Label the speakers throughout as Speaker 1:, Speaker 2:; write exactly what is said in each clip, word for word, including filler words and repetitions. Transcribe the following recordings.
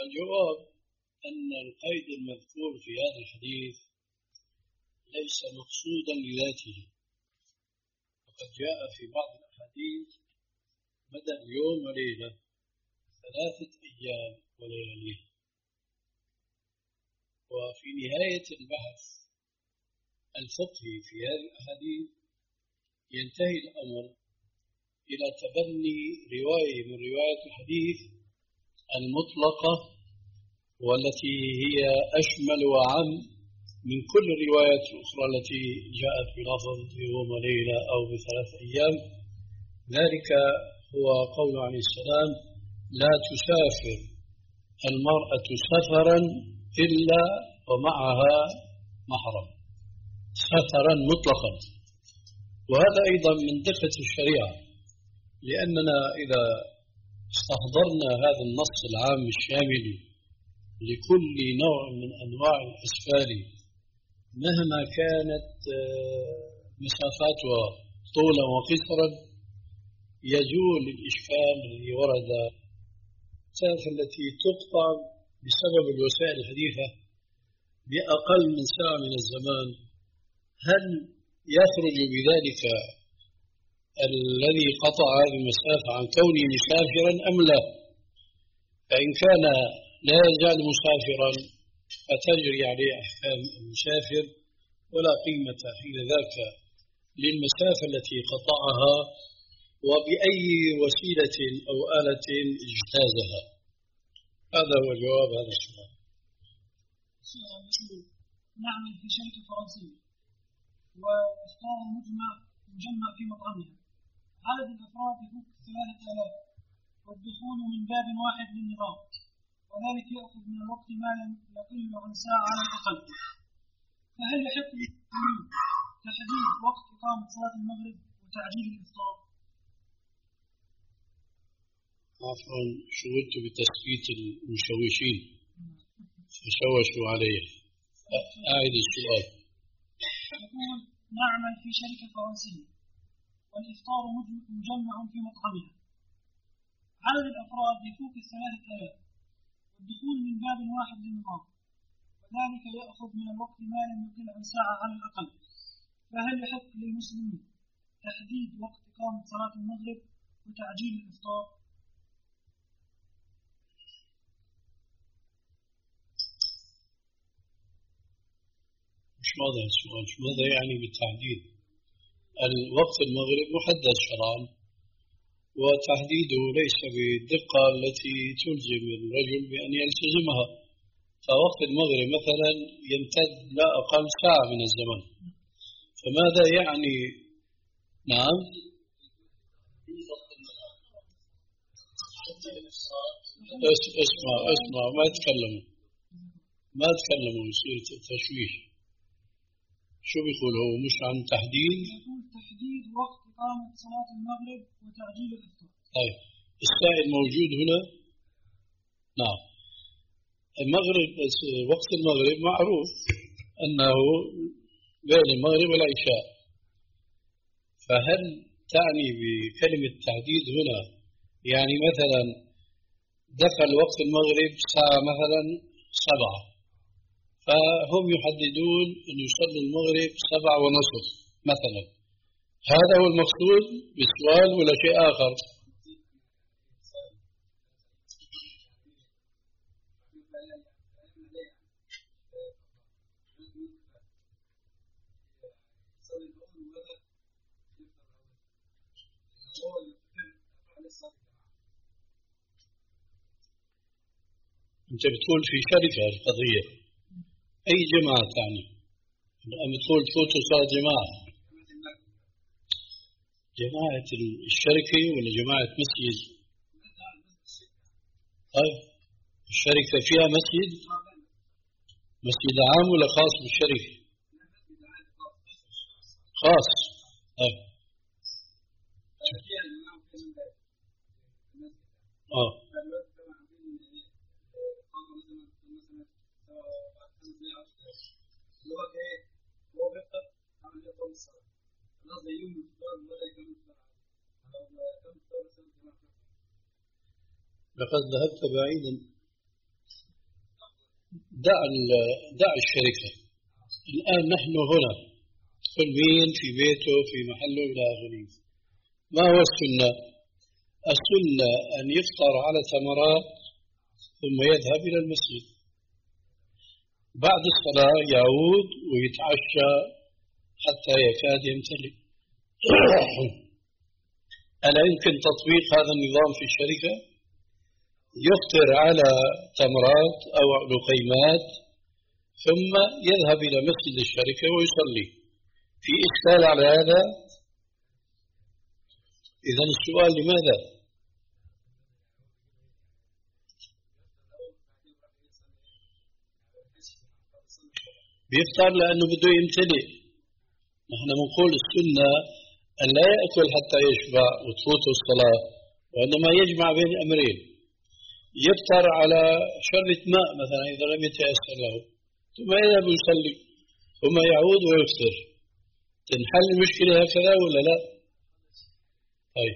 Speaker 1: الجواب أن القيد المذكور في هذا الحديث ليس مقصودا لذاته، وقد جاء في بعض الأحاديث بدل يوم وليلة ثلاثة أيام ولياليه. وفي نهاية البحث الفقهي في هذه الأحاديث ينتهي الأمر إلى تبني رواية من روايات الحديث المطلقة والتي هي أشمل وأعم من كل الروايات الأخرى التي جاءت بلفظ يوم وليلة أو بثلاث أيام. ذلك هو قول عليه السلام: لا تسافر المرأة سفرا إلا ومعها محرم، سفرا مطلقا. وهذا أيضا من دقة الشريعة، لأننا إذا استحضرنا هذا النص العام الشامل لكل نوع من أنواع الأسفار مهما كانت مسافاتها طولا وقصرا، يزول الإشكال الذي ورد المسافة التي تقطع بسبب الوسائل الحديثة بأقل من ساعة من الزمان. هل يخرج بذلك الذي قطع هذه المسافة عن كونه مسافرا أم لا؟ فإن كان لا يزال مسافرا فتجري عليه أحكام المسافر، ولا قيمة حين ذاك للمسافة التي قطعها وبأي وسيلة أو آلة اجتازها. هذا هو جواب هذا السؤال.
Speaker 2: نعمل في شركة فرنسية وإفطار مجمع مجمع في مطعمها، عدد الأفراد يفوق ثلاثة آلاف، والدخول من باب واحد للنظام، وذلك يأخذ من الوقت ما يقل عن ساعة على الأقل. فهل يحق تحديد وقت إقامة صلاة المغرب وتعجيل الإفطار؟
Speaker 1: عفوا، شغلت بتثبيت المشوشين فشوشوا علي. أعيد السؤال.
Speaker 2: يقول: نعمل في شركة فرنسية والإفطار مجمع في مطعمها، عدد الأفراد يفوق الثلاثة آلاف، والدخول من باب واحد للنظام، وذلك يأخذ من الوقت ما لم يقل عن ساعة على الأقل. فهل يحق للمسلمين تحديد وقت إقامة صلاة المغرب وتعجيل الإفطار؟
Speaker 1: مش واضح السؤال. ماذا يعني بالتحديد؟ الوقت المغرب محدد شرعا، وتحديده ليس بالدقة التي تلزم الرجل بأن يلتزمها. فوقت المغرب مثلا يمتد لا أقل ساعة من الزمن، فماذا يعني؟ نعم، اسمع اسمع ما تكلموا ما تكلموا يصير تشويش. شو بيقول هو؟ مش عن تحديد؟
Speaker 2: يقول تحديد وقت إقامة صلاة المغرب وتعجيل الإفطار.
Speaker 1: طيب، السائل موجود هنا؟ نعم. المغرب، وقت المغرب معروف أنه بين المغرب والعشاء، فهل تعني بكلمة تحديد هنا يعني مثلا دخل وقت المغرب ساعة مثلا سبعة، فهم يحددون أن يصلوا المغرب سبعة ونصف مثلا؟ هذا هو المقصود بالسؤال ولا شيء آخر؟ أنت بتقول في شركة القضية، أي جماعة تعني؟ أم تقول تفوتوا صلاة جماعة؟ جماعة الشركة ولا جماعة مسجد؟ طيب، الشركة فيها مسجد؟ مسجد عام ولا خاص بالشركة؟ خاص. طيب. آه. لقد ذهبت بعيدا. دع دع الشركة. الآن نحن هنا كل مين في بيته في محله إلى آخره. ما هو السنة؟ السنة أن يفطر على تمرات ثم يذهب إلى المسجد، بعد الصلاة يعود ويتعشى حتى يكاد يمتلئ. ألا يمكن تطبيق هذا النظام في الشركة؟ يفطر على تمرات أو لقيمات ثم يذهب إلى مسجد الشركة ويصلي. في إشكال على هذا؟ إذن السؤال لماذا؟ بيفطر لأنه بده يمتلئ. نحن بنقول السنة أن لا يأكل حتى يشبع وتفوته الصلاة، وإنما يجمع بين الأمرين. يفطر على شربة ماء مثلا إذا لم يتيسر له، ثم يذهب يصلي ثم يعود ويفطر. تنحل المشكلة هكذا ولا لا؟ طيب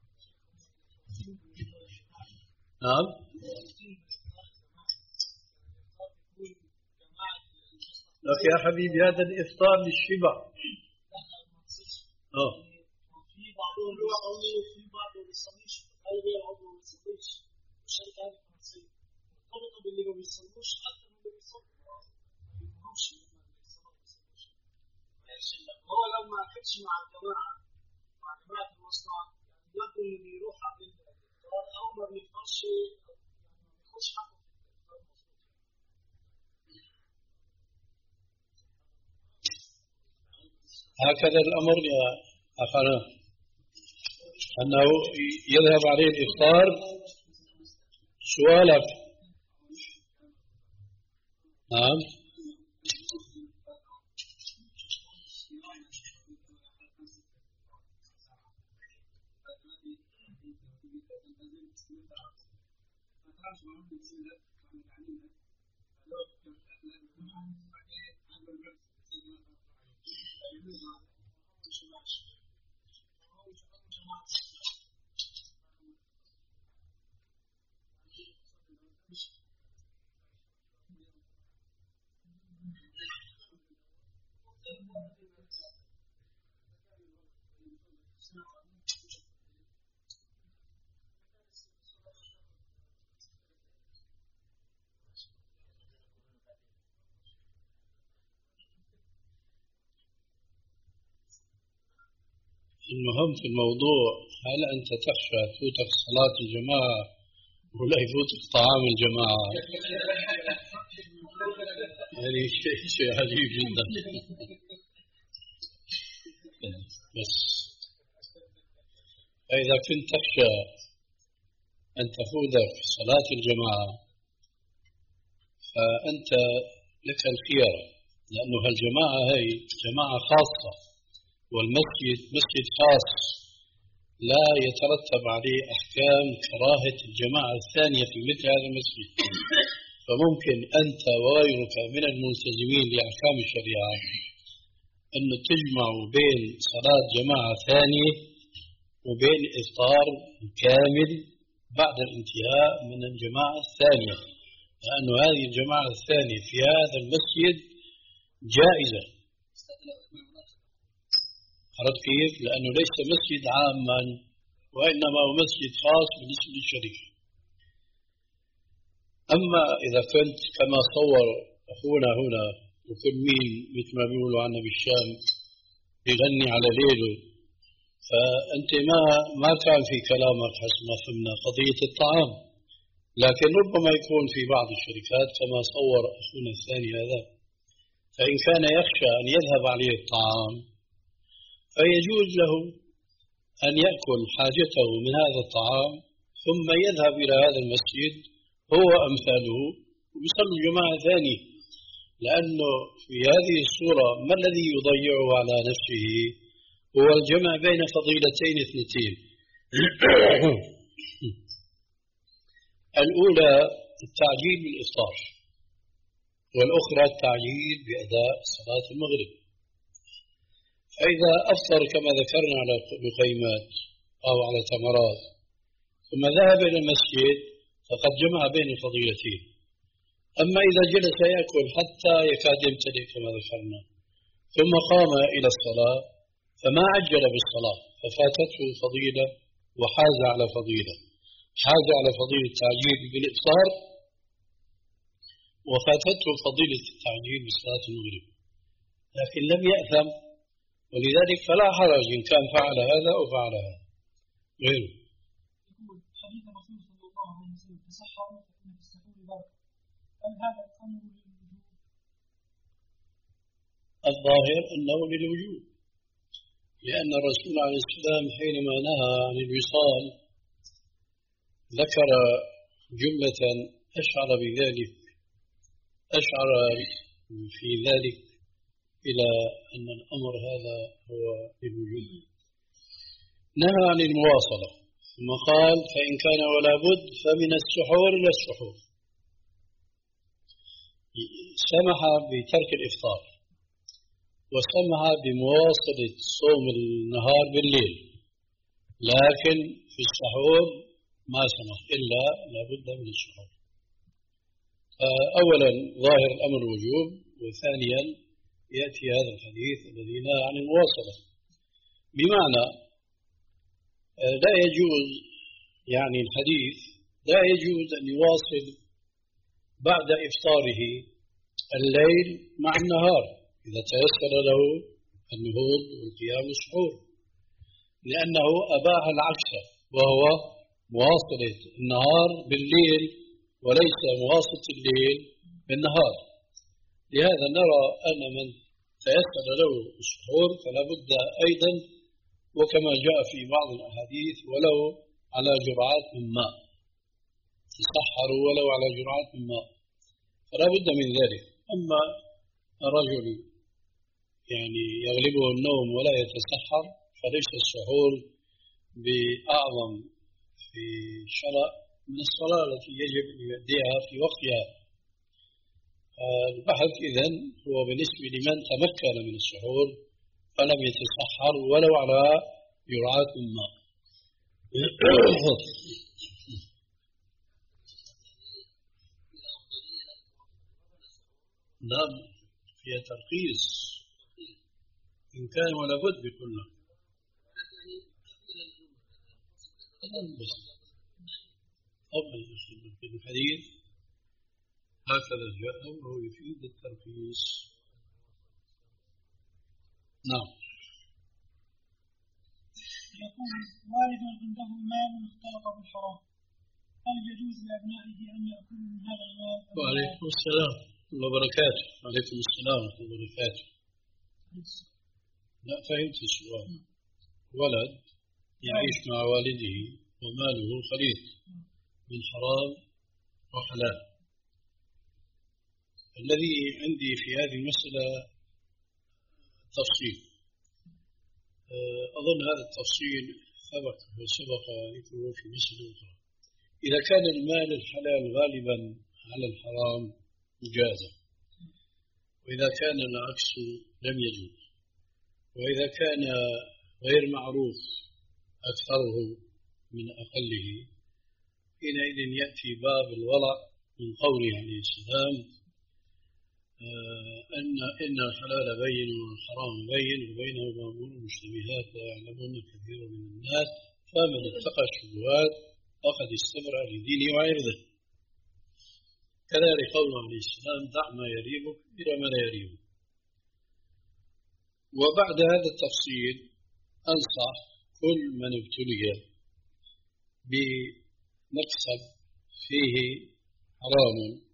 Speaker 1: نعم. لك يا حبيبي هذا الإفطار للشبع. اه
Speaker 2: في بعضهم يصلي وفي بعضهم ما يصليش، أي غير عضو ما يصليش. الشركة هذه فرنسية مرتبطة باللي ما بيصلوش أكثر من اللي بيصلوا. ما يفهمش لما بيصلوا ما يصلوش. هو لو ما أكلش مع الجماعة مع جماعة المصنع ياكل اللي بيروح على الإفطار أو ما بيفطرش، يعني ما بياخدش حقه في الإفطار.
Speaker 1: هكذا الأمر يا أخانا، أنه يذهب عليه الإفطار. سؤالك نعم. المهم في الموضوع، هل أنت تخشى تفوتك صلاة الجماعة ولا يفوتك طعام الجماعة؟ يعني شيء شيء عجيب جدا. بس فإذا كنت تخشى أن تفوتك صلاة الجماعة فأنت لك الخيار، لأنه هالجماعة هي جماعة خاصة، والمسجد مسجد خاص لا يترتب عليه أحكام كراهة الجماعة الثانية في مثل هذا المسجد. فممكن أنت وغيرك من الملتزمين لأحكام الشريعة أن تجمعوا بين صلاة جماعة ثانية وبين إفطار كامل بعد الانتهاء من الجماعة الثانية، لأن هذه الجماعة الثانية في هذا المسجد جائزة. عرفت كيف؟ لأنه ليس مسجد عاما، وإنما هو مسجد خاص بالنسبة للشريف. أما إذا كنت كما صور أخونا هنا وكل مين مثل ما بيقولوا عنا بالشام يغني على ليله، فأنت ما ما كان في كلامك حسب ما فهمنا قضية الطعام، لكن ربما يكون في بعض الشركات كما صور أخونا الثاني هذا، فإن كان يخشى أن يذهب عليه الطعام فيجوز له أن يأكل حاجته من هذا الطعام ثم يذهب إلى هذا المسجد هو أمثاله ويصلي جماعة ثانية، لأنه في هذه الصورة ما الذي يضيعه على نفسه؟ هو الجمع بين فضيلتين اثنتين. الأولى التعجيل بالإفطار، والأخرى التعجيل بأداء صلاة المغرب. فإذا أفطر كما ذكرنا على لقيمات أو على تمرات ثم ذهب إلى المسجد فقد جمع بين الفضيلتين. أما إذا جلس يأكل حتى يكاد يمتلئ كما ذكرنا ثم قام إلى الصلاة فما عجل بالصلاة ففاتته فضيلة وحاز على فضيلة، حاز على فضيلة التعجيل بالإفطار وفاتته فضيلة التعجيل بصلاة المغرب، لكن لم يأثم، ولذلك فلا حرج إن كان فعل هذا أو فعل هذا غيره.
Speaker 2: يقول حديث الرسول صلى الله عليه وسلم تسحروا فإن في السحور بركة، هل هذا الأمر للوجوب؟
Speaker 1: الظاهر أنه للوجوب، لأن الرسول عليه السلام حينما نهى عن الوصال ذكر جملة أشعر بذلك أشعر في ذلك إلى أن الأمر هذا هو للوجوب. نهى عن المواصلة ثم قال فإن كان ولا بد فمن السحور إلى السحور، سمح بترك الإفطار وسمح بمواصلة صوم النهار بالليل، لكن في السحور ما سمح إلا لابد من السحور. أولا ظاهر الأمر وجوب، وثانيا يأتي هذا الحديث الذي نهى عن المواصلة، بمعنى لا يجوز يعني الحديث لا يجوز أن يواصل بعد إفطاره الليل مع النهار إذا تيسر له النهوض والقيام والسحور، لأنه أباح العكس وهو مواصلة النهار بالليل وليس مواصلة الليل بالنهار. لهذا نرى أن من تيسر له السحور فلا بد أيضا، وكما جاء في بعض الأحاديث ولو على جرعات من ماء، تسحروا ولو على جرعات من ماء، فلا بد من ذلك. أما الرجل يعني يغلبه النوم ولا يتسحر فليس السحور بأعظم في شرع من الصلاة التي يجب أن يؤديها في وقتها. البحث إذن هو بالنسبة لمن تمكن من السحور فلم يتسحر ولو على جرعات من ماء. نعم فيها ترخيص إن كان ولا بد بكله. قبل الحديث هكذا جاء وهو يفيد الترخيص. نعم.
Speaker 2: يقول والد عنده مال اختلط بالحرام، هل يجوز لأبنائه أن يأكلوا من هذا المال؟
Speaker 1: وعليكم السلام وبركاته. وعليكم السلام ورحمة الله وبركاته. لا فهمت السؤال. ولد يعيش مع والده وماله خليط من حرام وحلال. الذي عندي في هذه المسألة تفصيل، أظن هذا التفصيل سبق وسبق ذكره في مسألة أخرى. إذا كان المال الحلال غالبا على الحرام جازا، وإذا كان العكس لم يجوز، وإذا كان غير معروف أكثره من أقله حينئذ يأتي باب الورع من قوله عليه السلام أن إن الحلال بين والحرام بين وبينهما أمور مشتبهات لا يعلمون كثير من الناس فمن اتقى الشبهات فقد استبرأ لدينه وعرضه. كذلك قوله عليه السلام دع ما يريبك إلى ما لا يريبك. وبعد هذا التفصيل أنصح كل من ابتلي بمكسب فيه حرام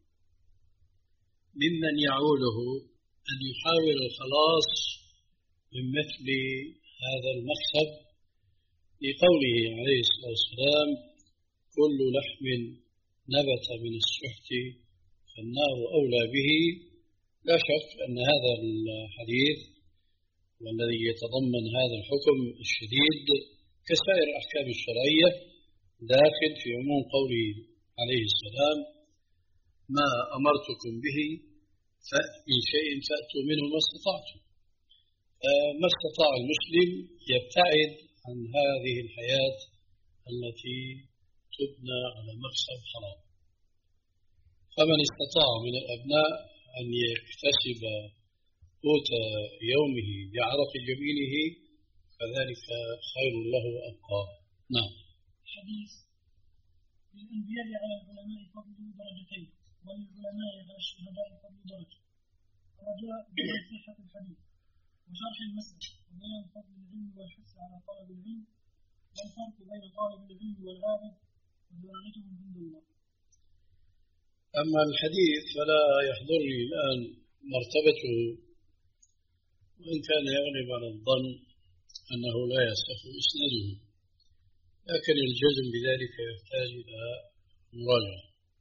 Speaker 1: ممن يعوله أن يحاول الخلاص من مثل هذا المكسب، لقوله عليه الصلاة والسلام كل لحم نبت من السحت فالنار أولى به. لا شك أن هذا الحديث والذي يتضمن هذا الحكم الشديد كسائر الأحكام الشرعية داخل في عموم قوله عليه السلام ما أمرتكم به من شيء فأتوا منه ما استطعتم. ما استطاع المسلم يبتعد عن هذه الحياة التي تبنى على مكسب حرام. فمن استطاع من الأبناء أن يكتسب قوت يومه بعرق جبينه فذلك خير له وأبقى. نعم.
Speaker 2: حديث للأنبياء على العلماء فضل درجتين وللعلماء على الشهداء فضل درجة. الرجاء بيان صحة الحديث وشرح المسألة وبيان فضل العلم والحث على طلب العلم والفرق بين طالب العلم والعابد ودرجتهم عند الله.
Speaker 1: أما الحديث فلا يحضرني الآن مرتبته، وإن كان يغلب على الظن أنه لا يصح إسناده، لكن الجزم بذلك يحتاج إلى مراجعة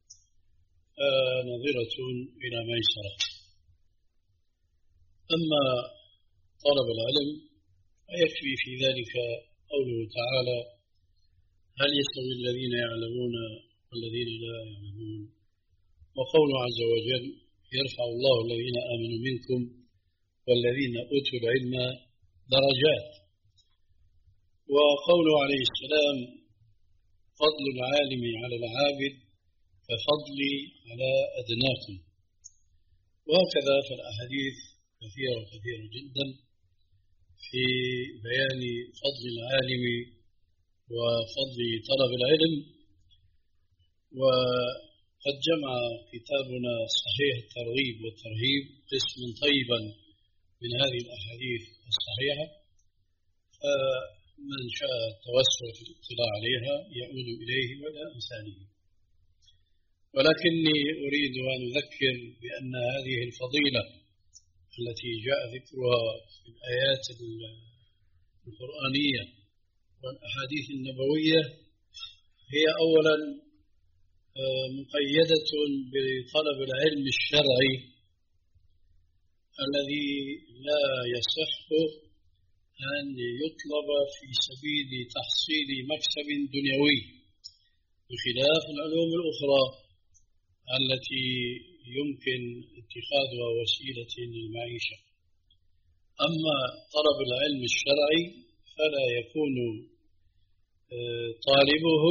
Speaker 1: نظرة إلى ميسرة. أما طلب العلم فيكفي في ذلك قوله تعالى: هل يستوي الذين يعلمون والذين لا يعلمون، وقوله عز وجل: يرفع الله الذين آمنوا منكم والذين أوتوا العلم درجات، وقوله عليه السلام: فضل العالم على العابد كفضلي على أدناكم. وهكذا فالأحاديث كثيرة كثيرة جدا في بيان فضل العالم وفضل طلب العلم. وقد جمع كتابنا صحيح الترغيب والترهيب قسما طيبا من هذه الأحاديث الصحيحة، فمن شاء التوسع في الاطلاع عليها يعود إليه وإلى أمثاله. ولكني أريد أن أذكر بأن هذه الفضيلة التي جاء ذكرها في الآيات القرآنية والأحاديث النبوية هي أولا مقيدة بطلب العلم الشرعي الذي لا يصح أن يطلب في سبيل تحصيل مكسب دنيوي، بخلاف العلوم الأخرى التي يمكن اتخاذها وسيلة للمعيشة. أما طلب العلم الشرعي فلا يكون طالبه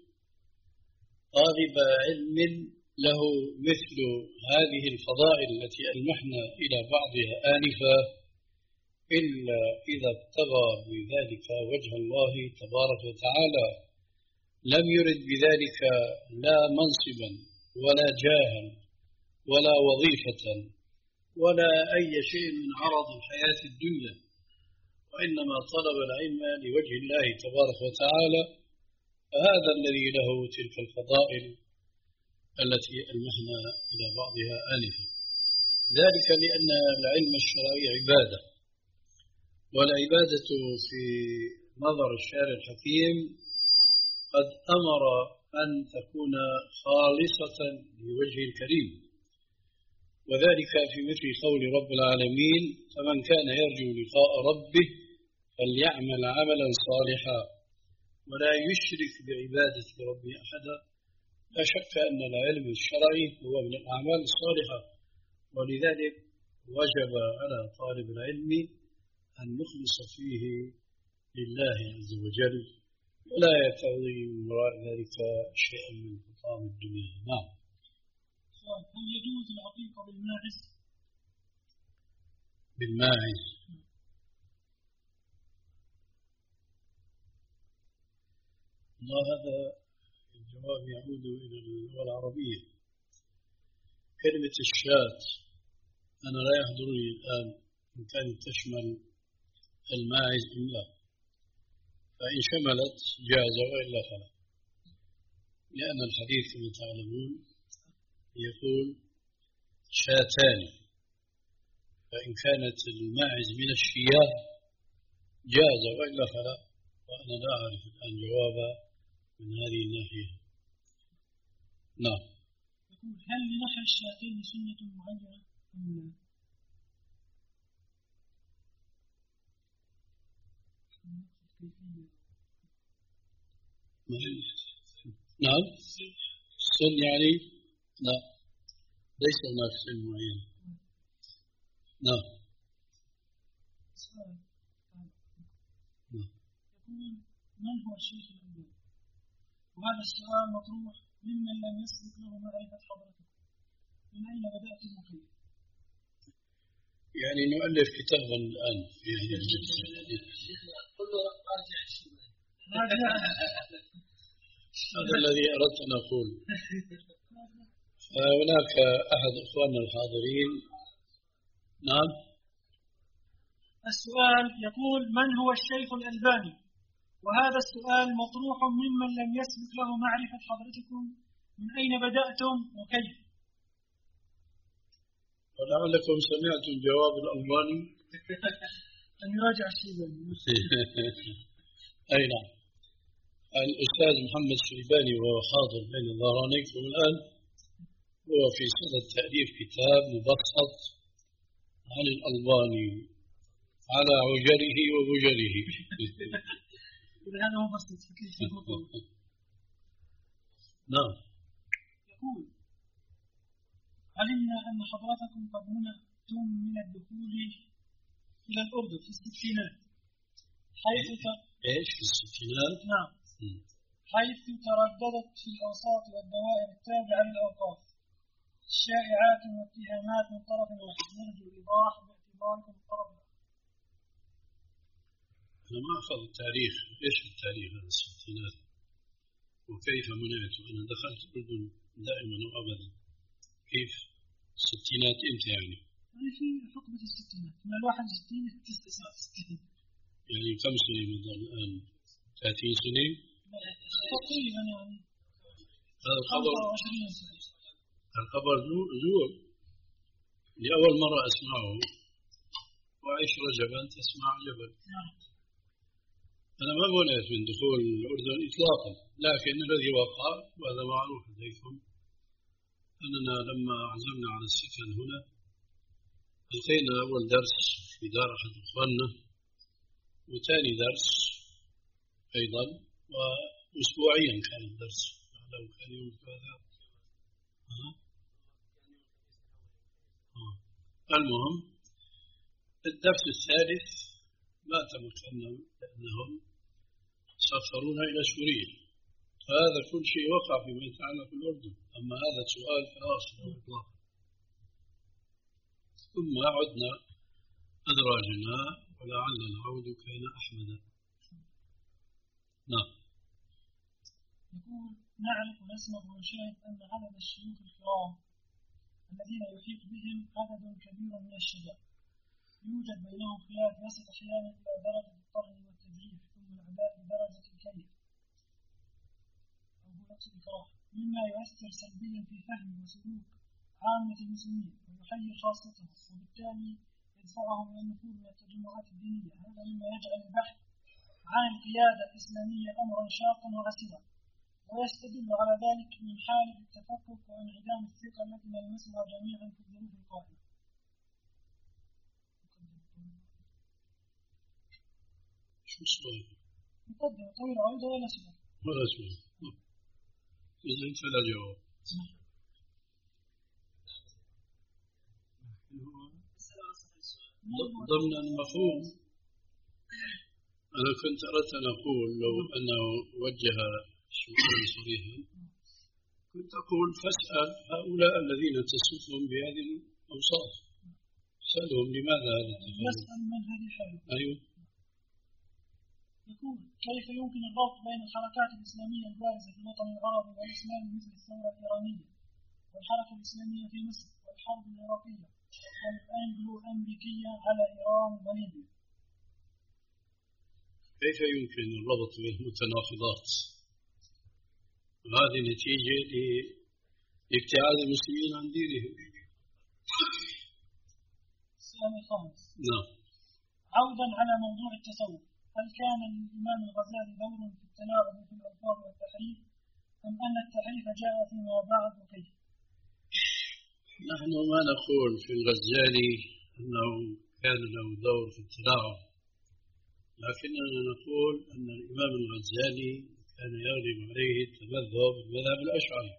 Speaker 1: طالب علم له مثل هذه الفضائل التي ألمحنا إلى بعضها آنفا، إلا إذا ابتغى بذلك وجه الله تبارك وتعالى، لم يرد بذلك لا منصبا ولا جاها ولا وظيفة ولا أي شيء من عرض الحياة الدنيا، وإنما طلب العلم لوجه الله تبارك وتعالى، فهذا الذي له تلك الفضائل التي ألمحنا إلى بعضها آنفا. ذلك لأن العلم الشرعي عبادة، والعبادة في نظر الشارع الحكيم قد أمر أن تكون خالصة لوجه الكريم، وذلك في مثل قول رب العالمين: فمن كان يرجو لقاء ربه فليعمل عملا صالحا ولا يشرك بعبادة ربه أحدا. لا شك أن العلم الشرعي هو من الأعمال الصالحة، ولذلك وجب على طالب العلم أن يخلص فيه لله عز وجل ولا يبتغي من وراء ذلك شيئا من حطام الدنيا. نعم.
Speaker 2: هل يجوز العقيقة بالماعز؟
Speaker 1: بالماعز الله، هذا الجواب يعود إلى اللغة العربية. كلمة الشاة أنا لا يحضرني الآن إن كانت تشمل الماعز أم لا، فإن شملت جاز وإلا فلا، لأن الحديث كما تعلمون يقول شاتان، فإن كانت الماعز من الشياه جاز وإلا فلا، وأنا لا أعرف الآن جوابا من هذه الناحية. نعم.
Speaker 2: يقول: هل لنحر الشاتين سنة معينة أم
Speaker 1: لا؟ نعم. السن يعني لا، ليس هناك سن معين. نعم.
Speaker 2: يقول: من هو الشيخ الأنبياء؟ وهذا السؤال مطروح ممن لم يسبق له معرفة حضرتك، من أين بدأتم وكيف؟
Speaker 1: يعني نؤلف كتابا الآن في هذا الجزء. هذا الذي أردت أن أقول. هناك أحد إخواننا الحاضرين. نعم.
Speaker 2: السؤال يقول: من هو الشيخ الألباني؟ وهذا السؤال مطروح ممن لم يسبق له معرفة حضرتكم من أين بدأتم وكيف.
Speaker 1: ولعلكم سمعتم جواب الألباني.
Speaker 2: أن يراجع الشيباني.
Speaker 1: أي نعم. الأستاذ محمد الشيباني وهو حاضر بين ظهرانيكم الآن، هو في صدد تأليف كتاب مبسط عن الألباني على عجره وبجره.
Speaker 2: هذا هو بسيط.
Speaker 1: نعم.
Speaker 2: يقول: علمنا أن حضرتكم قد منعتم من الدخول إلى الأردن في الستينات، حيث ت...
Speaker 1: إيش في الستينات؟
Speaker 2: نعم. م. حيث ترددت في الأوساط والدوائر التابعة للأوقاف شائعات واتهامات من طرف واحد، نرجو الإيضاح باعتباركم الطرف الآخر.
Speaker 1: أنا ما أخذ التاريخ. إيش التاريخ هذا الستينات؟ وكيف منعت؟ أنا دخلت الأردن دائما وأبدا. كيف الستينات إمتى يعني؟
Speaker 2: في حقبة الستينات من الواحد وستين إلى تسعة وستين.
Speaker 1: يعني كم سنة مضى الآن؟ ثلاثين سنة؟
Speaker 2: تقريبا يعني.
Speaker 1: هذا الخبر الخبر زور لأول مرة أسمعه، وعيش رجبا تسمع جبل. أنا ما منعت من دخول الأردن إطلاقا، لكن الذي وقع وهذا معروف لديكم أننا لما عزمنا على السكن هنا ألقينا أول درس في دار أحد إخواننا، وثاني درس أيضا، وأسبوعيا كان الدرس. لو كان يوم الثلاثاء. المهم الدرس الثالث ما تمكنا لأنهم سافرونا إلى سوريا، فهذا كل شيء وقع فيما يتعلق بالأردن. أما هذا السؤال فأصل إطلاقا. ثم عدنا أدراجنا ولعل العود كان أحمدا. نعم.
Speaker 2: يقول: نعرف ونسمع ونشاهد أن عدد الشيوخ الكرام الذين يحيط بهم عدد كبير من الشباب يوجد بينهم خلاف يصل أحيانا إلى درجة الطعن والتجريح، ثم العداء بدرجة الكيف أو نقص الكراهة، مما يؤثر سلبيا في فهم وسلوك عامة المسلمين ويحير خاصتهم، وبالتالي يدفعهم إلى النفور من التجمعات الدينية. هذا مما يجعل البحث عن القيادة الإسلامية أمرا شاقا وعسيرا، ويستدل على ذلك من حالة التفكك وانعدام الثقة التي نلمسها جميعا في الظروف القائمة.
Speaker 1: شو السؤال؟
Speaker 2: مقدمة طويلة عودة ولا سؤال؟
Speaker 1: ولا سؤال. إذن فلا جواب. ضمن المفهوم أنا كنت أردت أن أقول لو أنه وجه سؤالا صريحا كنت أقول فاسأل هؤلاء الذين تصفهم بهذه الأوصاف، سألهم لماذا هذا التفاوت.
Speaker 2: نسأل من هذه الحالة.
Speaker 1: أيوه.
Speaker 2: يقول: كيف يمكن الربط بين الحركات الإسلامية البارزة في الوطن العربي والإسلامي مثل الثورة الإيرانية والحركة الإسلامية في مصر والحرب العراقية والأنجلو أمريكية على إيران وليبيا؟
Speaker 1: كيف يمكن الربط بين المتناقضات؟ وهذه نتيجة لابتعاد المسلمين عن دينهم.
Speaker 2: السؤال الخامس.
Speaker 1: نعم.
Speaker 2: عودا على موضوع التصوف، هل كان للإمام الغزالي دور في التلاعب في الألفاظ والتحريف، أم أن التحريف جاء فيما بعد وكيف؟
Speaker 1: نحن ما نقول في الغزالي أنه كان له دور في التلاعب، لكننا نقول أن الإمام الغزالي كان يغلب عليه التمذهب بالمذهب الأشعري،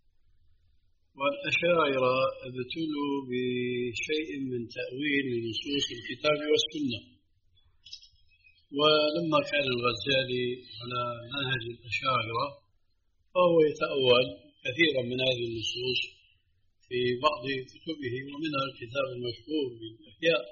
Speaker 1: والأشاعرة ابتلوا بشيء من تأويل لنصوص الكتاب والسنة، ولما كان الغزالي على منهج الأشاعرة فهو يتأول كثيرا من هذه النصوص في بعض كتبه ومنها الكتاب المشهور بالإحياء.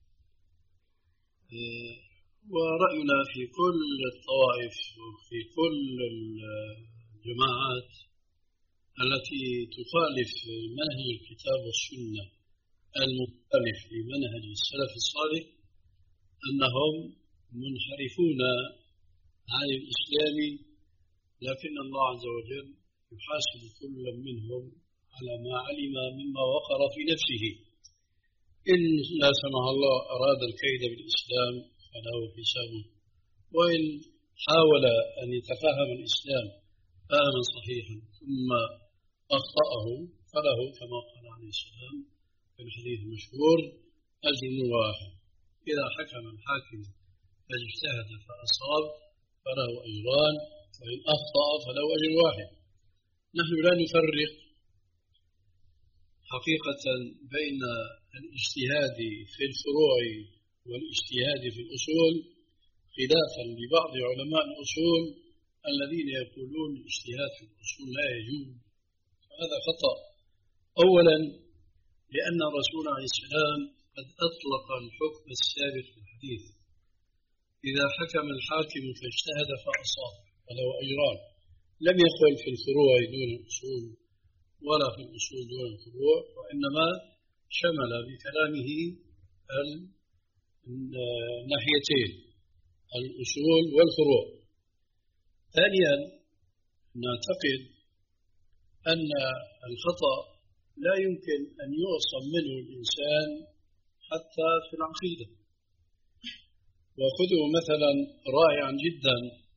Speaker 1: ورأينا في كل الطوائف وفي كل الجماعات التي تخالف منهج الكتاب والسنة المخالف لمنهج السلف الصالح أنهم منحرفون عن الإسلام، لكن الله عز وجل يحاسب كل منهم على ما علم مما وقر في نفسه. إن لا سمح الله أراد الكيد بالإسلام فله حسابه، وإن حاول أن يتفهم الإسلام فهما صحيحا ثم أخطأه فله كما قال عليه السلام في الحديث المشهور أجر واحد. إذا حكم الحاكم فاجتهد فأصاب فله أجران، وإن أخطأ فله أجر واحد. نحن لا نفرق حقيقة بين الاجتهاد في الفروع والاجتهاد في الأصول، خلافا لبعض علماء الأصول الذين يقولون الاجتهاد في الأصول لا يجوز. هذا خطأ. أولا لأن الرسول عليه السلام قد أطلق الحكم السابق في الحديث: إذا حكم الحاكم فاجتهد فأصاب فله أجران. لم يقل في الفروع دون الأصول ولا في الأصول دون الفروع، وإنما شمل بكلامه الناحيتين الأصول والفروع. ثانيا نعتقد أن الخطأ لا يمكن أن يعصم منه الإنسان حتى في العقيدة. وخذوا مثلا رائعا جدا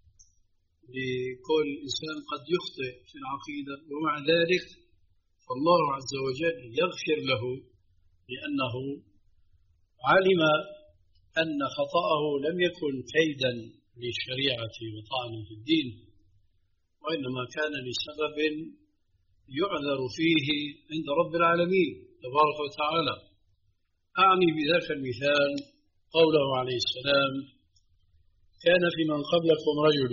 Speaker 1: لكل إنسان قد يخطئ في العقيدة ومع ذلك فالله عز وجل يغفر له، لأنه علم أن خطأه لم يكن كيدا للشريعة وطعنا في الدين، وإنما كان لسبب يعذر فيه عند رب العالمين تبارك وتعالى. أعني بذلك المثال قوله عليه السلام: كان في من قبلكم رجل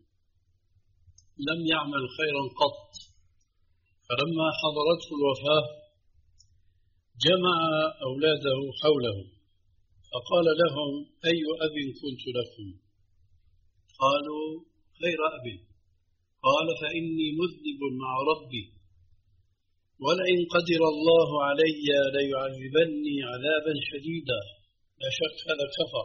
Speaker 1: لم يعمل خيرا قط، فلما حضرته الوفاة جمع أولاده حوله فقال لهم: أي أب كنت لكم؟ قالوا: خير أب. قال: فإني مذنب مع ربي، ولئن قدر الله علي ليعذبني عذابا شديدا. لا شك هذا كفر.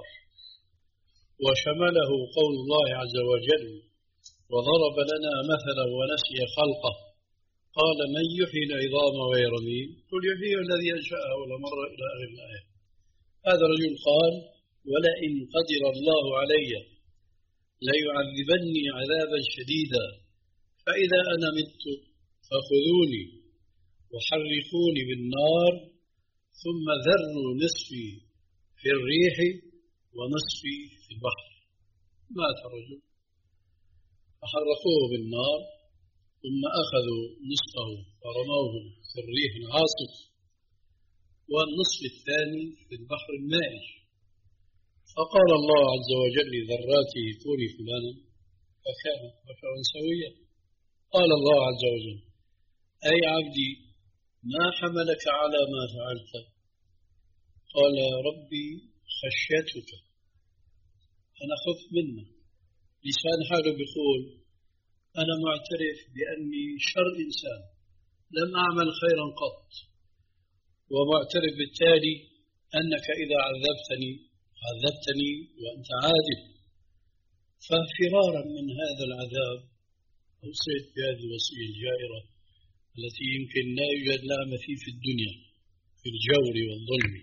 Speaker 1: وشمله قول الله عز وجل: وضرب لنا مثلا ونسي خلقه قال: من يحيي العظام وهي رميم؟ قل يحيي الذي أنشأها أول مرة إلى آخر الآية. هذا الرجل قال: ولئن قدر الله علي ليعذبني عذابا شديدا، فإذا أنا مت فخذوني وحرقوني بالنار ثم ذروا نصفي في الريح ونصفي في البحر. مات الرجل فحرقوه بالنار ثم أخذوا نصفه فرموه في الريح العاصف والنصف الثاني في البحر المائل. فقال الله عز وجل لذراته: كوني فلانا، فكانت بشرا سويا. قال الله عز وجل: أي عبدي ما حملك على ما فعلت؟ قال: يا ربي خشيتك، أنا خفت منك. لسان حاله بيقول: أنا معترف بأني شر إنسان، لم أعمل خيرا قط، ومعترف بالتالي أنك إذا عذبتني عذبتني وأنت عادل. ففرارا من هذا العذاب أوصيت بهذه الوصية الجائرة التي يمكن لا يوجد لها مثيل في الدنيا في الجور والظلم.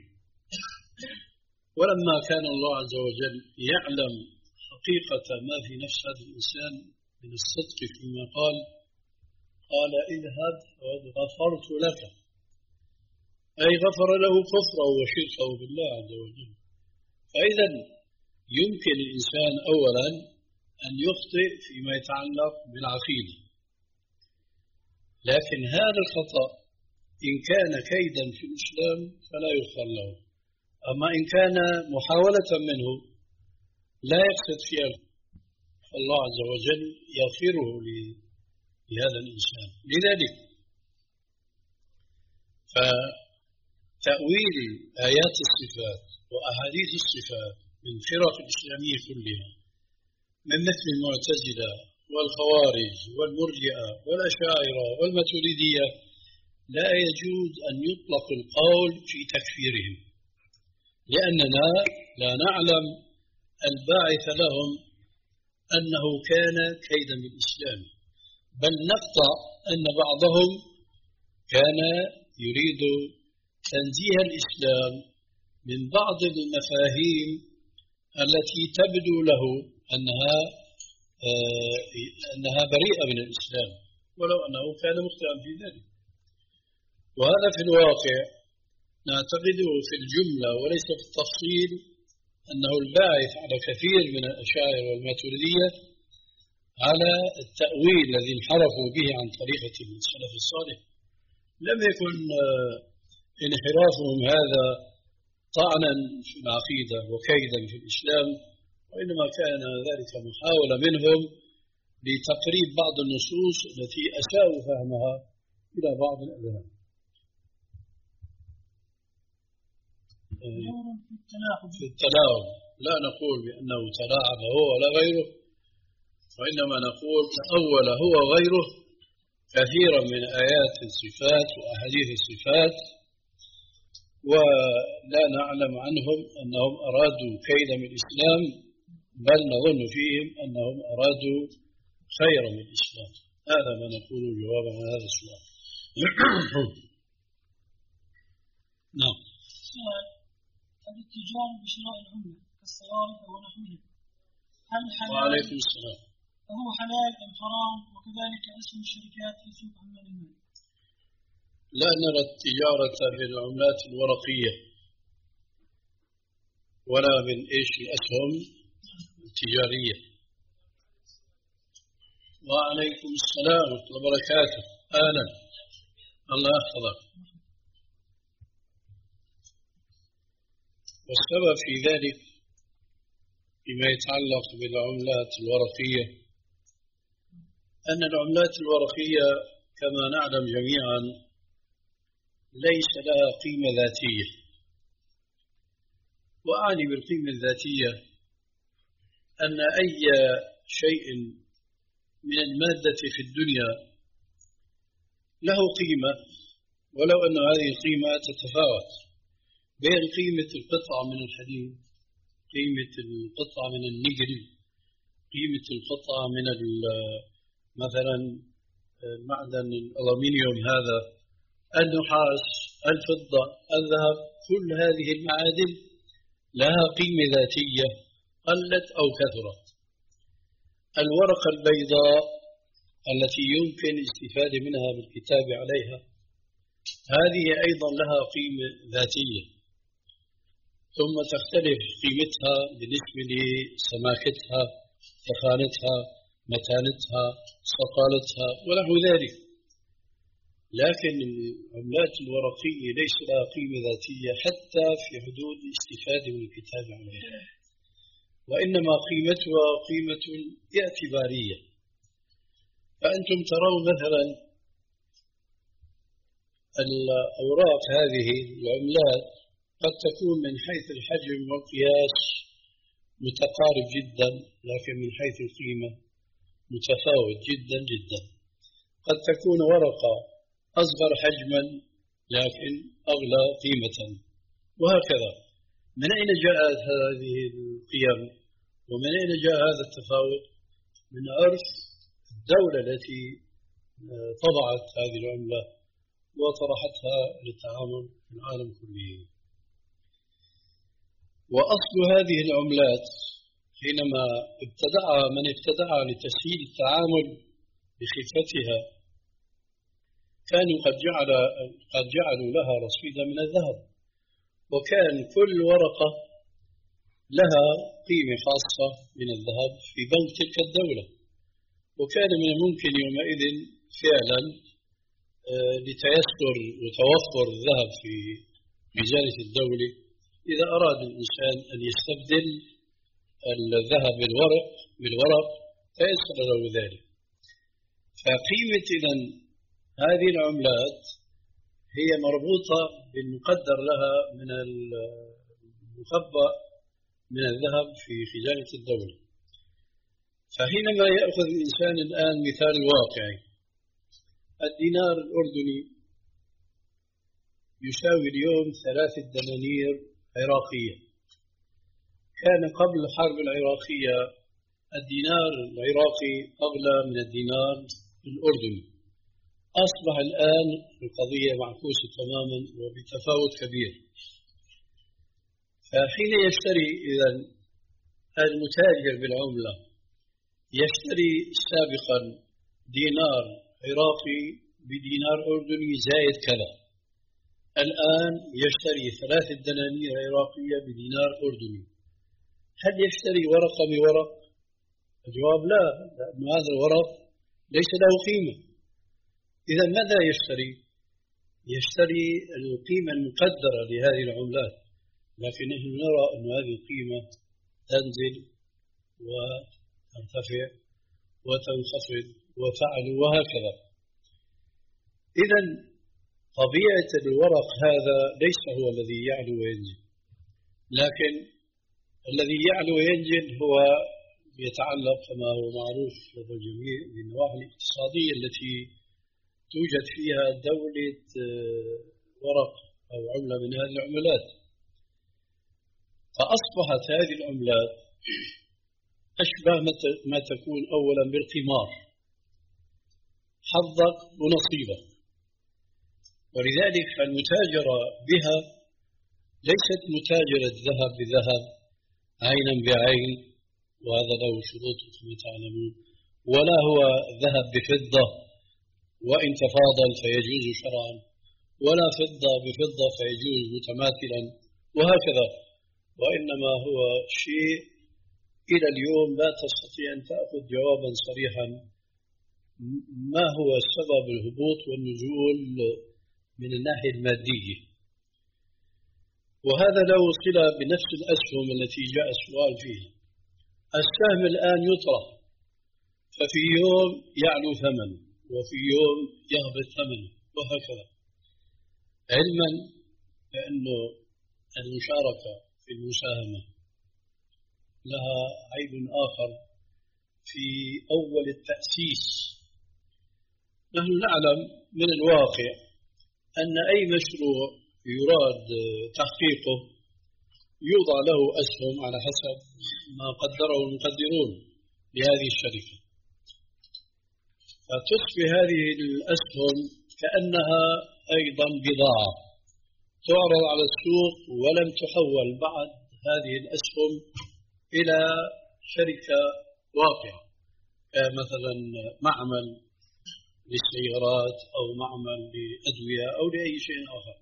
Speaker 1: ولما كان الله عز وجل يعلم حقيقة ما في نفس هذا الإنسان من الصدق فيما قال، قال: اذهب وقد غفرت لك، أي غفر له كفره وشركه بالله عز وجل. فإذا يمكن الإنسان أولا أن يخطئ فيما يتعلق بالعقيدة، لكن هذا الخطأ إن كان كيدا في الإسلام فلا يغفر له. أما إن كان محاولة منه لا يقصد فيها فالله عز وجل يغفره لهذا الإنسان. لذلك فتأويل آيات الصفات وأحاديث الصفات من فرق الإسلامية كلها من مثل المعتزلة والخوارج والمرجئة والأشاعرة والماتريدية لا يجوز أن يطلق القول في تكفيرهم، لأننا لا نعلم الباعث لهم أنه كان كيدا بالإسلام، بل نقطع أن بعضهم كان يريد تنزيه الإسلام من بعض المفاهيم التي تبدو له أنها آه أنها بريئة من الإسلام، ولو أنه كان مخطئا في ذلك. وهذا في الواقع نعتقده في الجملة وليس في التفصيل أنه الباعث على كثير من الأشاعرة والماتريدية على التأويل الذي انحرفوا به عن طريقة السلف الصالح لم يكن انحرافهم هذا طعنا في العقيدة وكيدا في الإسلام، وإنما كان ذلك محاولة منهم لتقريب بعض النصوص التي أساءوا فهمها إلى بعض الأذهان. في التلاعب لا نقول بأنه تلاعب هو ولا غيره، وإنما نقول تأول هو غيره كثيرا من آيات الصفات وأحاديث الصفات، ولا نعلم عنهم أنهم أرادوا كيدا من الإسلام، بل نظن فيهم أنهم أرادوا خيرا من الإسلام. هذا ما نقول جوابا عن هذا السؤال. نعم.
Speaker 2: الاتجار بشراء العملة كالصوارف ونحوها هل حلال؟
Speaker 1: وعليكم السلام.
Speaker 2: فهو حلال أم حرام؟ وكذلك اسم الشركات في سوق عمال المال.
Speaker 1: لا نرى التجارة بالعملات الورقية ولا بالإيش الأسهم التجارية. وعليكم السلام ورحمة الله وبركاته. أهلا، الله يحفظك. والسبب في ذلك فيما يتعلق بالعملات الورقية أن العملات الورقية كما نعلم جميعا ليس لها قيمة ذاتية. وأعني بالقيمة الذاتية أن أي شيء من المادة في الدنيا له قيمة، ولو أن هذه القيمة تتفاوت بين قيمة القطعة من الحديد، قيمة القطعة من النيكل، قيمة القطعة من مثلا معدن الألمنيوم هذا، النحاس، الفضة، الذهب، كل هذه المعادن لها قيمة ذاتية قلت أو كثرت. الورقة البيضاء التي يمكن الاستفادة منها بالكتاب عليها هذه أيضا لها قيمة ذاتية، ثم تختلف قيمتها بالنسبة لسماكتها، تخانتها، متانتها، صقالتها ونحو ذلك. لكن العملات الورقية ليس لها قيمة ذاتية حتى في حدود الاستفادة من الكتاب عليها، وإنما قيمتها قيمة اعتبارية. فأنتم ترون مثلا الأوراق هذه العملات قد تكون من حيث الحجم والقياس متقارب جدا، لكن من حيث القيمة متفاوت جدا جدا. قد تكون ورقة أصغر حجما لكن أغلى قيمة، وهكذا. من أين جاءت هذه القيم ومن أين جاء هذا التفاوت؟ من عرف الدولة التي طبعت هذه العملة وطرحتها للتعامل في العالم كله. وأصل هذه العملات حينما ابتدعها من ابتدعها لتسهيل التعامل بخفتها كانوا قد جعل قد جعلوا لها رصيدا من الذهب، وكان كل ورقة لها قيمة خاصة من الذهب في بنك تلك الدولة. وكان من الممكن يومئذ فعلا لتيسر وتوفر الذهب في ميزانية الدولة إذا أراد الإنسان أن يستبدل الذهب بالورق بالورق تيسر له ذلك. فقيمة إذن هذه العملات هي مربوطة بالمقدر لها من المخبأ من الذهب في خزانة الدولة. فحينما يأخذ الإنسان الآن مثال واقعي، الدينار الأردني يساوي اليوم ثلاثة دنانير عراقية. كان قبل الحرب العراقية الدينار العراقي أغلى من الدينار الأردني. أصبح الآن القضية معكوسة تماما وبتفاوت كبير. فحين يشتري إذا المتاجر بالعملة يشتري سابقا دينار عراقي بدينار أردني زائد كذا، الآن يشتري ثلاثة دنانير عراقية بدينار أردني، هل يشتري ورقة بورق؟ الجواب لا، لأن هذا الورق ليس له قيمة. إذا ماذا يشتري؟ يشتري القيمة المقدرة لهذه العملات، لكن نحن نرى أن هذه القيمة تنزل وترتفع وتنخفض وتعلو وهكذا. إذا طبيعة الورق هذا ليس هو الذي يعلو وينزل، لكن الذي يعلو وينزل هو يتعلق كما هو معروف لدى الجميع بالنواحي الاقتصادية التي توجد فيها دولة ورق أو عملة من هذه العملات. فأصبحت هذه العملات أشبه ما تكون أولا بالقمار، حظك ونصيبك. ولذلك فالمتاجرة بها ليست متاجرة ذهب بذهب عينا بعين، وهذا له شروط كما تعلمون، ولا هو ذهب بفضة وإن تفاضل فيجوز شرعا، ولا فضة بفضة فيجوز متماثلا وهكذا. وإنما هو شيء إلى اليوم لا تستطيع أن تأخذ جوابا صريحا ما هو سبب الهبوط والنزول من الناحية المادية. وهذا له صلة بنفس الأسهم التي جاء السؤال فيها. السهم الآن يطرح، ففي يوم يعلو ثمنه وفي يوم يهبط ثمنه وهكذا، علما بأن المشاركة في المساهمة لها عيب آخر في أول التأسيس. نحن نعلم من الواقع أن أي مشروع يراد تحقيقه يوضع له أسهم على حسب ما قدره المقدرون لهذه الشركة، فتصبح هذه الأسهم كأنها أيضا بضاعة تعرض على السوق ولم تحول بعد هذه الأسهم إلى شركة واقعة، كمثلا معمل للسيارات أو معمل لأدوية أو لأي شيء آخر.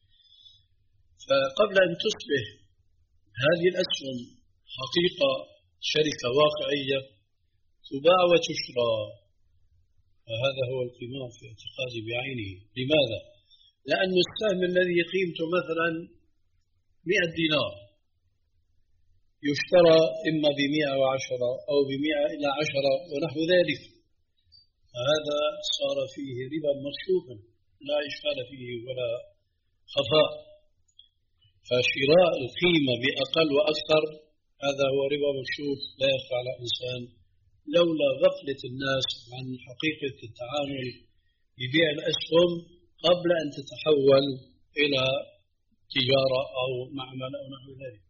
Speaker 1: فقبل أن تصبح هذه الأسهم حقيقة شركة واقعية تباع وتشرى، فهذا هو القمار في اعتقادي بعينه. لماذا؟ لأن السهم الذي قيمته مثلا مئة دينار يشترى إما بمئة وعشرة أو بمئة إلى عشرة ونحو ذلك، فهذا صار فيه ربا مكشوفا لا إشكال فيه ولا خفاء. فشراء القيمة بأقل وأكثر هذا هو ربا مكشوف لا يخفى على إنسان، لولا غفلة الناس عن حقيقة التعامل ببيع الأسهم قبل أن تتحول إلى تجارة أو معمل أو نحو ذلك.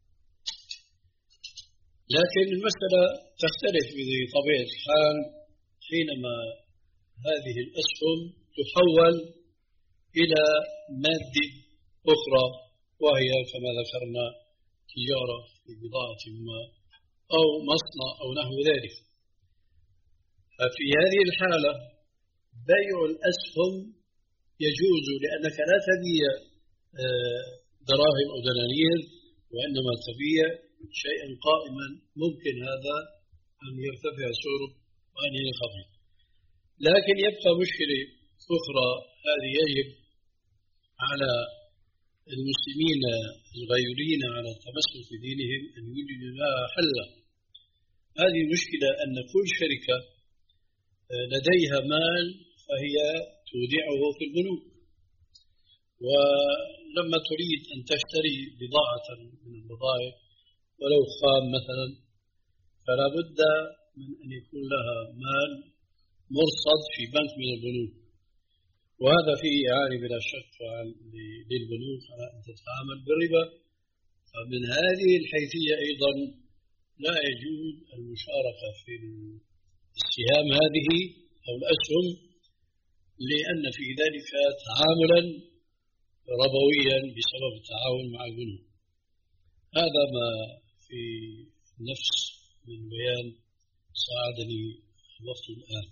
Speaker 1: لكن المسألة تختلف بطبيعة الحال حينما هذه الأسهم تحول إلى مادة أخرى، وهي كما ذكرنا تجارة في بضاعة ما أو مصنع أو نحو ذلك. ففي هذه الحالة بيع الأسهم يجوز، لأنك لا تبيع دراهم أو دنانير، وإنما تبيع شيئا قائما ممكن هذا أن يرتفع سعره وأن ينخفض. لكن يبقى مشكلة أخرى، هذه يجب على المسلمين الغيورين على التمسك في دينهم أن يوجدوا لها حلا. هذه المشكلة أن كل شركة لديها مال فهي تودعه في البنوك، ولما تريد أن تشتري بضاعة من البضائع ولو خام مثلا، فلا بد من أن يكون لها مال مرصد في بنك من البنوك، وهذا فيه إعانة بلا شك للبنوك على أن تتعامل بالربا. فمن هذه الحيثية أيضا لا يجوز المشاركة في السهام هذه أو الأسهم، لأن في ذلك تعاملا ربويا بسبب التعاون مع البنوك. هذا ما في نفس من بيان ساعدني الوقت الآن.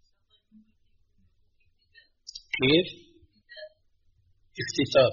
Speaker 1: كيف؟ اكتتاب.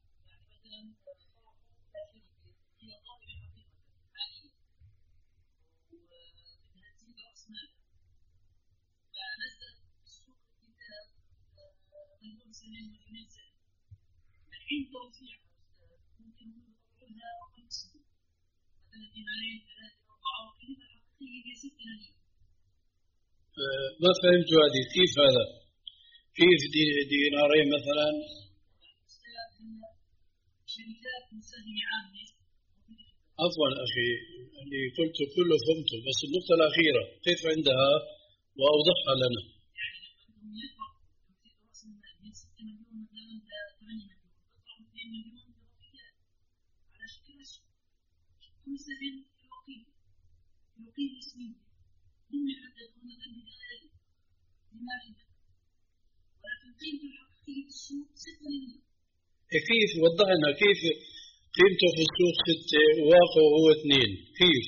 Speaker 1: ما فهمت هذه، كيف هذا؟ كيف دي دينارين مثلا؟ عفوا أخي، اللي قلت كله فهمته، بس النقطة الأخيرة كيف عندها وأوضحها لنا. كيف وضح لنا كيف قيمته في السوق ستة وواقعه هو اثنين، كيف؟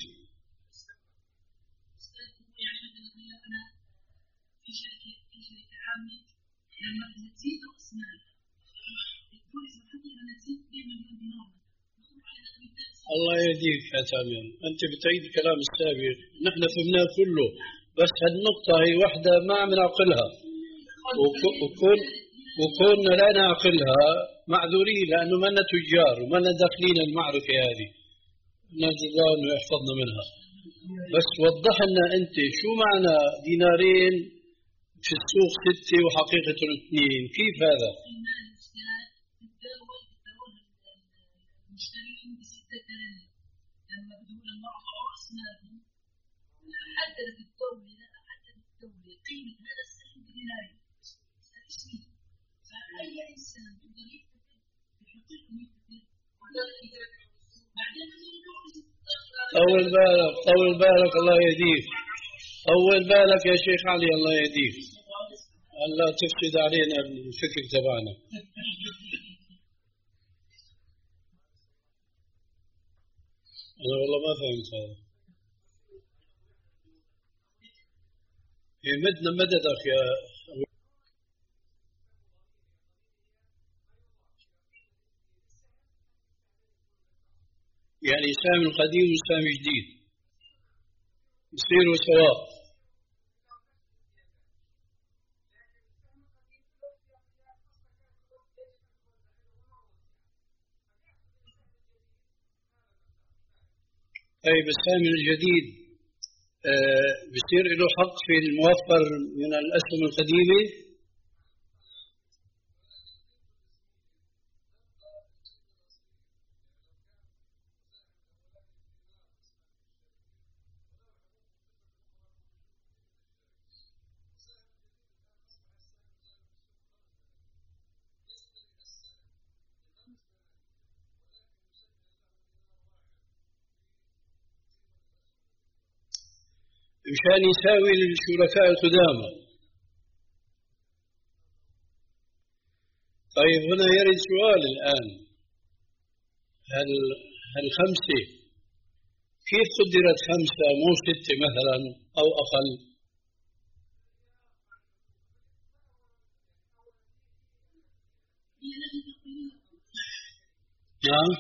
Speaker 1: الله يهديك يا سامي، أنت بتعيد كلام السابق، نحن فهمناه كله، بس هالنقطة هي واحدة ما عم نعقلها، وكون وكوننا لا نعقلها معذورين، لأنه ما لنا تجار وما لنا داخلين المعركة هذه، نرجو الله أنه يحفظنا منها. بس وضح لنا أنت شو معنى دينارين في السوق ستة وحقيقة اثنين، كيف هذا؟ طول بالك طول بالك الله يهديك، طول بالك يا شيخ علي الله يهديك، الله تفسد علينا الفكر تبعنا. أنا والله ما فهمت هذا. مدنا مددك يا يعني سهم قديم وسهم جديد يصيروا سواء. طيب السهم الجديد آه بصير له حق في الموفر من الأسهم القديمة؟ مشان يساوي للشركاء القدامى. طيب هنا يرد سؤال الآن، هل هل خمسة كيف قدرت خمسة مو ستة مثلا أو أقل؟ نعم.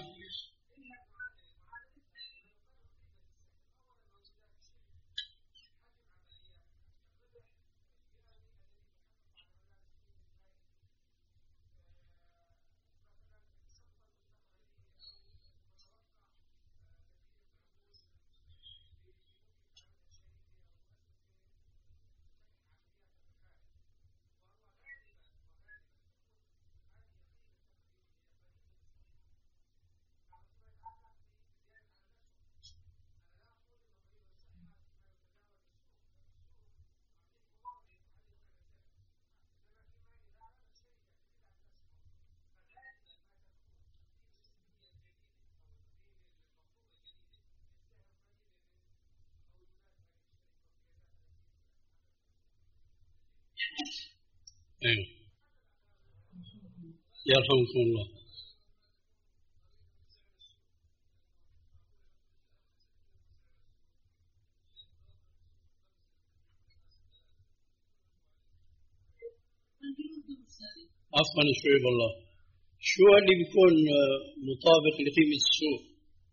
Speaker 1: أيوه يرحمكم الله. عفوا شوي بالله، شو اللي بيكون مطابق لقيمة السوق؟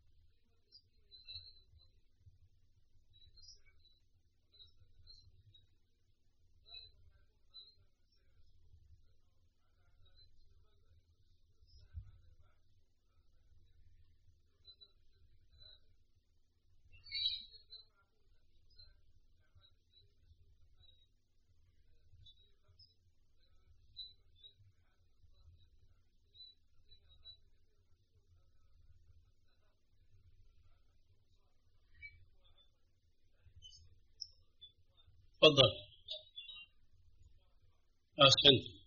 Speaker 1: تفضل. أحسنت.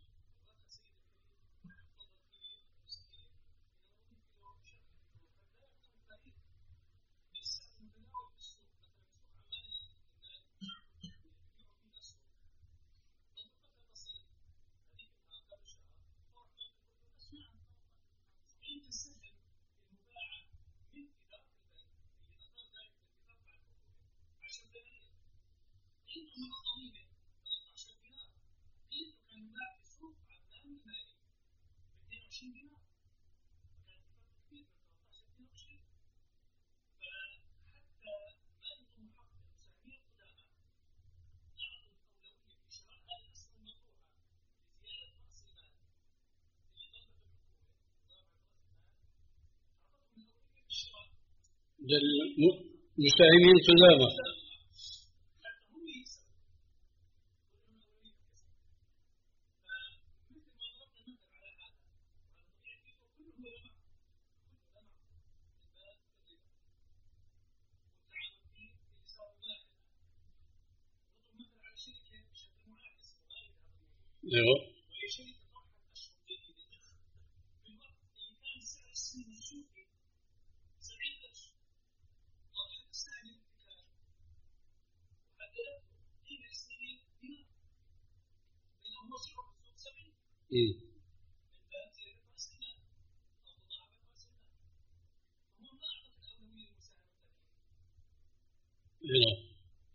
Speaker 1: للمساهمين قدامى. ايوه إيه. إيه.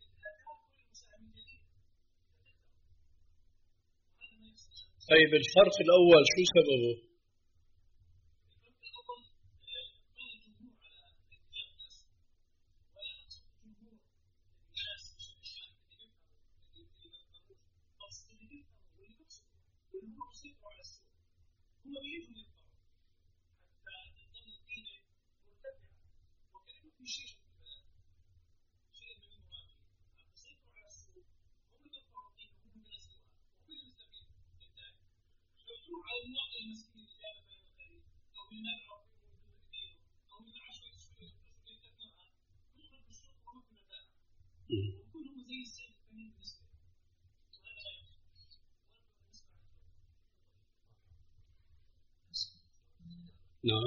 Speaker 1: طيب الفرق الأول شو سببه؟ نعم.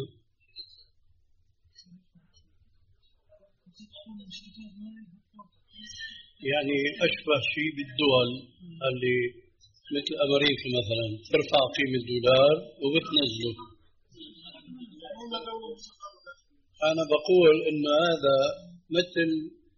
Speaker 1: يعني أشبه شيء بالدول اللي مثل أمريكا مثلا ترفع قيمة الدولار وبتنزله. أنا بقول إن هذا مثل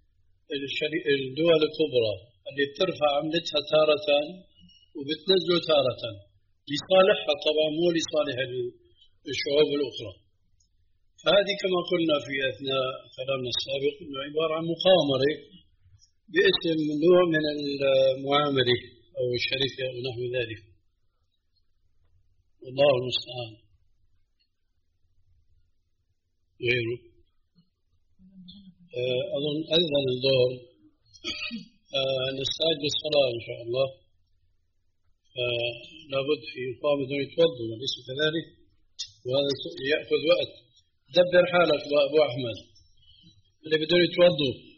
Speaker 1: الدول الكبرى اللي بترفع عملتها تارة وبتنزله تارة لصالحها طبعا مو لصالح الشعوب الأخرى. فهذه كما قلنا في أثناء كلامنا السابق إنه عبارة عن مقامرة باسم نوع من المعاملة أو الشركة ونحو ذلك. والله المستعان. غيره أظن أذن الظهر، نستعد للصلاة إن شاء الله. لابد في إقامة بدون يتوضوا أليس كذلك؟ وهذا يأخذ وقت. دبر حالك أبو أحمد اللي بدون يتوضوا.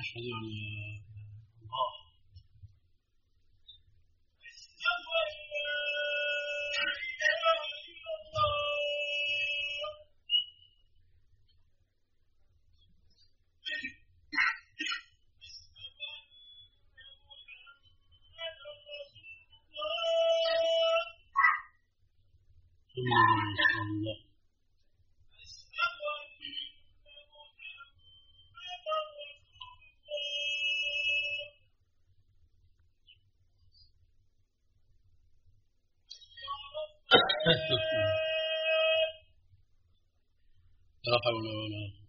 Speaker 1: أشهد أن لا إله إلا الله. لا حول ولا قوة.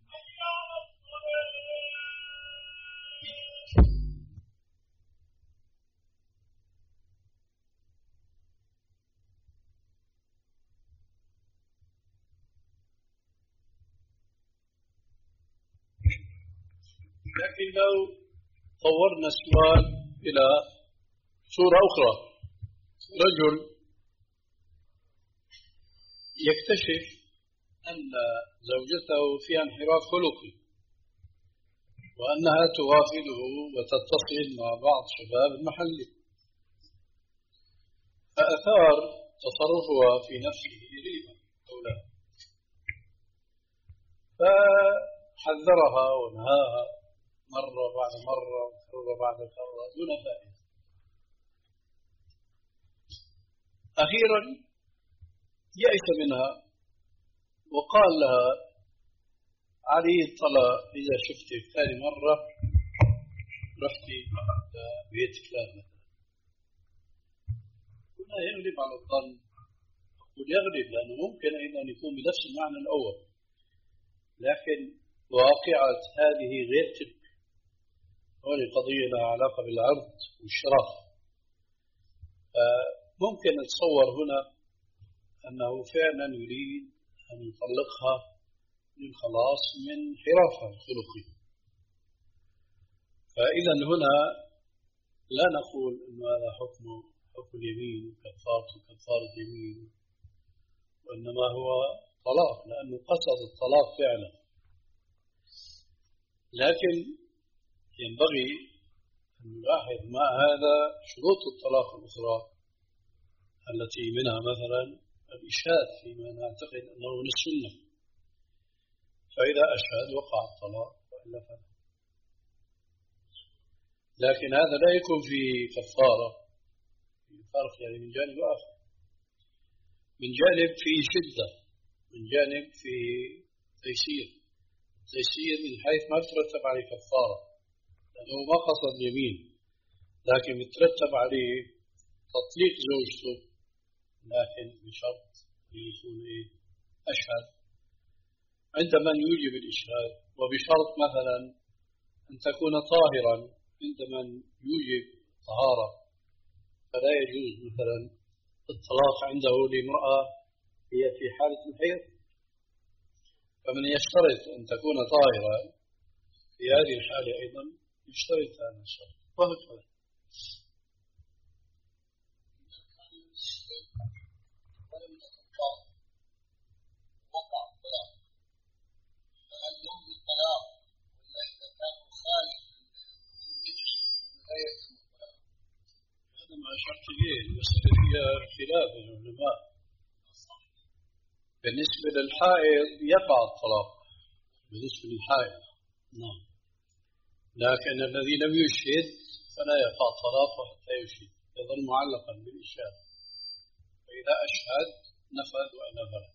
Speaker 1: لكن لو طورنا السؤال إلى صورة أخرى، رجل يكتشف أن زوجته فيها انحراف خلقي وأنها توافده وتتصل مع بعض شباب المحل، فأثار تصرفها في نفسه ريبة أو لا، فحذرها ونهاها مرة بعد مرة مرة بعد مرة دون فائدة. أخيرا يأس منها وقال لها علي الطلاق إذا شفتك ثاني مرة رحتي بيت فلان مثلا. هنا يغلب على الظن، أقول يغلب لأنه ممكن أيضا يكون بنفس المعنى الأول، لكن واقعة هذه غير تلك. هذه قضية لها علاقة بالعرض والشرف، ممكن نتصور هنا أنه فعلا يريد أن يطلقها للخلاص من انحرافها الخلقي. فإذا هنا لا نقول أن هذا حكم حكم اليمين كفارة كفارة اليمين، وإنما هو طلاق لأنه قصد الطلاق فعلا. لكن ينبغي أن نلاحظ مع هذا شروط الطلاق الأخرى التي منها مثلا الإشهاد فيما نعتقد أنه من السنة، فإذا أشهد وقع الطلاق وإلا فلا. لكن هذا لا يكون في كفارة، في فرق يعني من جانب آخر، من جانب في شدة، من جانب في تيسير. تيسير من حيث ما ترتب عليه كفارة لأنه ما قصد اليمين، لكن يترتب عليه تطليق زوجته، لكن بشرط يكون أشهد عند من يوجب الإشهاد، وبشرط مثلا أن تكون طاهرا عند من يوجب طهارة، فلا يجوز مثلا الطلاق عنده لامرأة هي في حالة الحيض، فمن يشترط أن تكون طاهرة في هذه الحالة أيضا يشترط هذا الشرط، وهكذا. هذا ما أشرت إليه المسألة فيها خلاف العلماء. بالنسبة للحائض يقع الطلاق بالنسبة للحائض، نعم، لكن الذي لم يشهد فلا يقع طلاقه حتى يشهد، يظل معلقا بالإشهاد، فإذا أشهد نفذ وإلا فلا.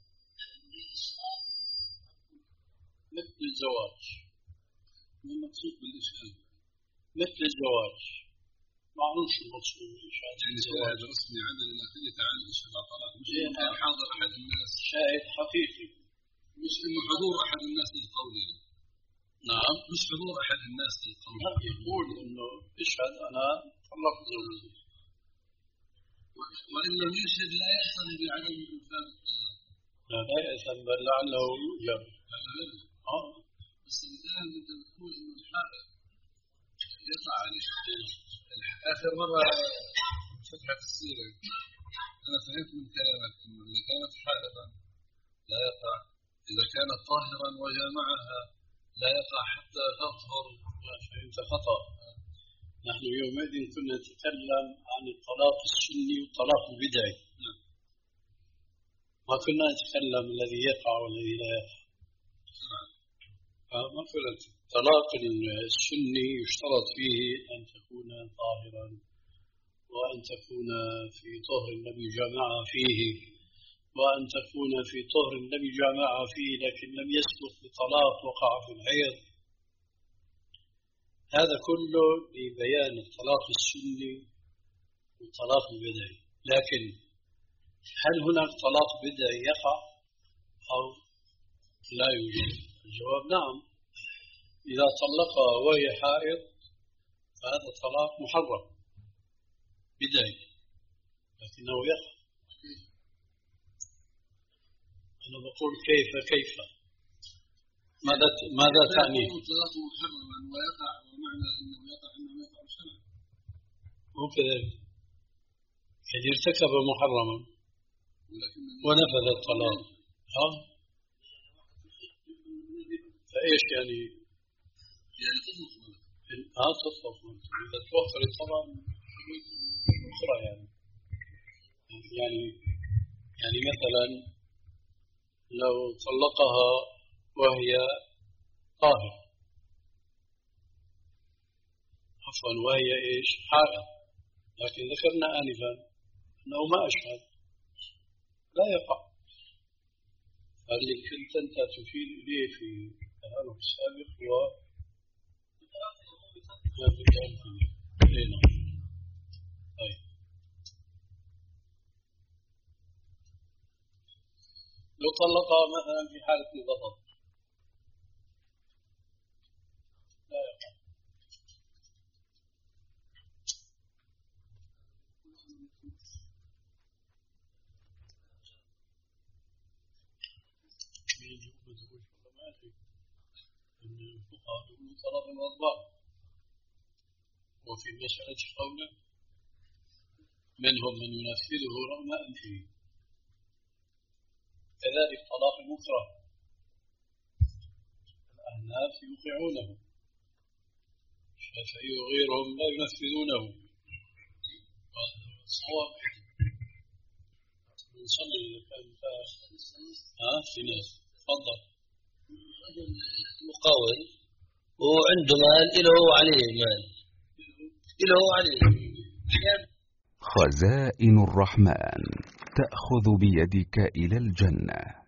Speaker 1: مثل الزواج، ما المقصود بالإشهاد؟ مثل الزواج معروف شو المقصود بالإشهاد؟
Speaker 3: يعني شاهد رسمي عدل لكن يتعلم الشهادة طلاق، مش كان حاضر أحد الناس،
Speaker 1: شاهد حقيقي،
Speaker 3: مش إنه حضور أحد الناس للقول يعني.
Speaker 1: نعم،
Speaker 3: مش حضور أحد الناس للقول،
Speaker 1: لا يقول إنه اشهد أنا طلقت زوجتي،
Speaker 3: وإن لم يشهد لا يحصل بعدم إنفاذ الطلاق.
Speaker 1: لا لا يأثم بل لعله يوجب.
Speaker 3: آه بس الآن أنت بتقول إنه الحائط يقع عليه. آخر مرة فتحت السيرة أنا فهمت من كلامك إنه إذا كانت حائضا لا يقع، إذا كانت طاهرا وجامعها لا يقع حتى تطهر.
Speaker 1: فهمت خطأ. نحن يومئذ كنا نتكلم عن الطلاق السني والطلاق البدعي، ما كنا نتكلم الذي يقع والذي لا يقع. مثلا الطلاق السني يشترط فيه أن تكون طاهرا وأن تكون في طهر لم يجامع فيه وأن تكون في طهر لم يجامع فيه لكن لم يسبق بطلاق وقع في الحيض. هذا كله لبيان الطلاق السني والطلاق البدعي. لكن هل هناك طلاق بدعي يقع أو لا يوجد؟ الجواب نعم. إذا طلقها وهي حائض فهذا طلاق محرم بدعي لكنه يقع. أنا بقول كيف كيف ماذا ماذا تعني؟
Speaker 3: طلاق محرما ويقع ومعنى أنه يقع أنه يقع شرعا.
Speaker 1: مو كذلك، يعني ارتكب محرما ونفذ الطلاق. ها؟ فإيش يعني؟
Speaker 3: يعني تطلق
Speaker 1: ها تطلق إذا توفرت طبعا أخرى يعني. يعني يعني مثلا لو طلقها وهي طاهر عفوا وهي إيش حائض، لكن ذكرنا آنفا أنه ما أشهد لا يقع. الذي كنت أنت تشير إليه في كلامك السابق هو طيب. لو طلقها مثلا في حالة غضب لا يقع. الفقهاء يقولون طلاق الأضباط وفي مسألة قوله منهم من ينفذه رغم أنفه. كذلك طلاق المكره الأحناف يوقعونه، الشافعي وغيرهم لا ينفذونه. الصواب نصلي كان ها في ناس تفضل.
Speaker 4: مقاول وعنده مال إله عليه مال إله عليه.
Speaker 5: خزائن الرحمن تأخذ بيدك إلى الجنة.